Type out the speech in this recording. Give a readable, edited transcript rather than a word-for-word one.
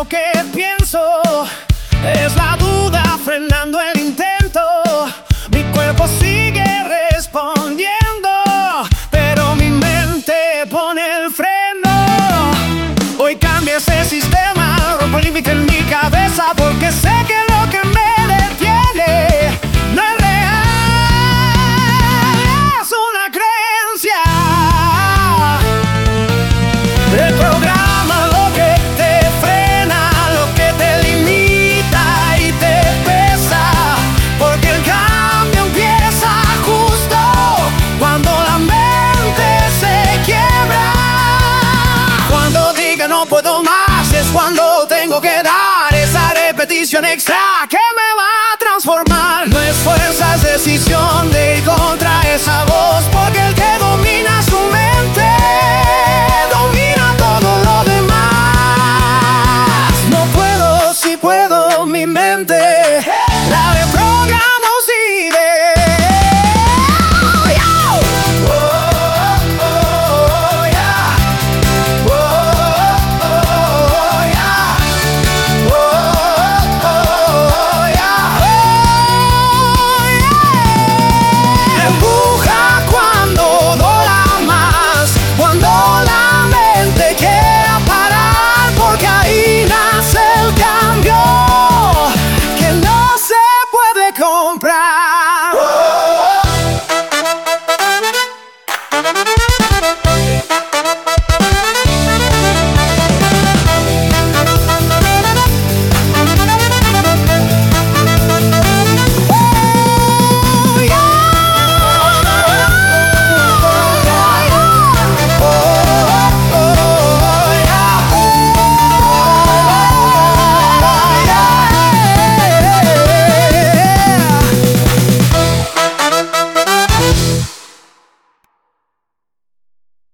lo que pienso, es la duda frenando el intento. Mi cuerpo sigue respondiendo, pero mi mente pone el freno. Hoy cambia ese sistema, rompo el límite en mi cabeza, porque sé que lo que me detiene no es real, es una creencia. Reprograma lo que te frena, lo que te limita y te pesa, porque el cambio empieza justo cuando la mente se quiebra. Cuando diga no puedo más es cuando tengo que dar esa repetición extra que me va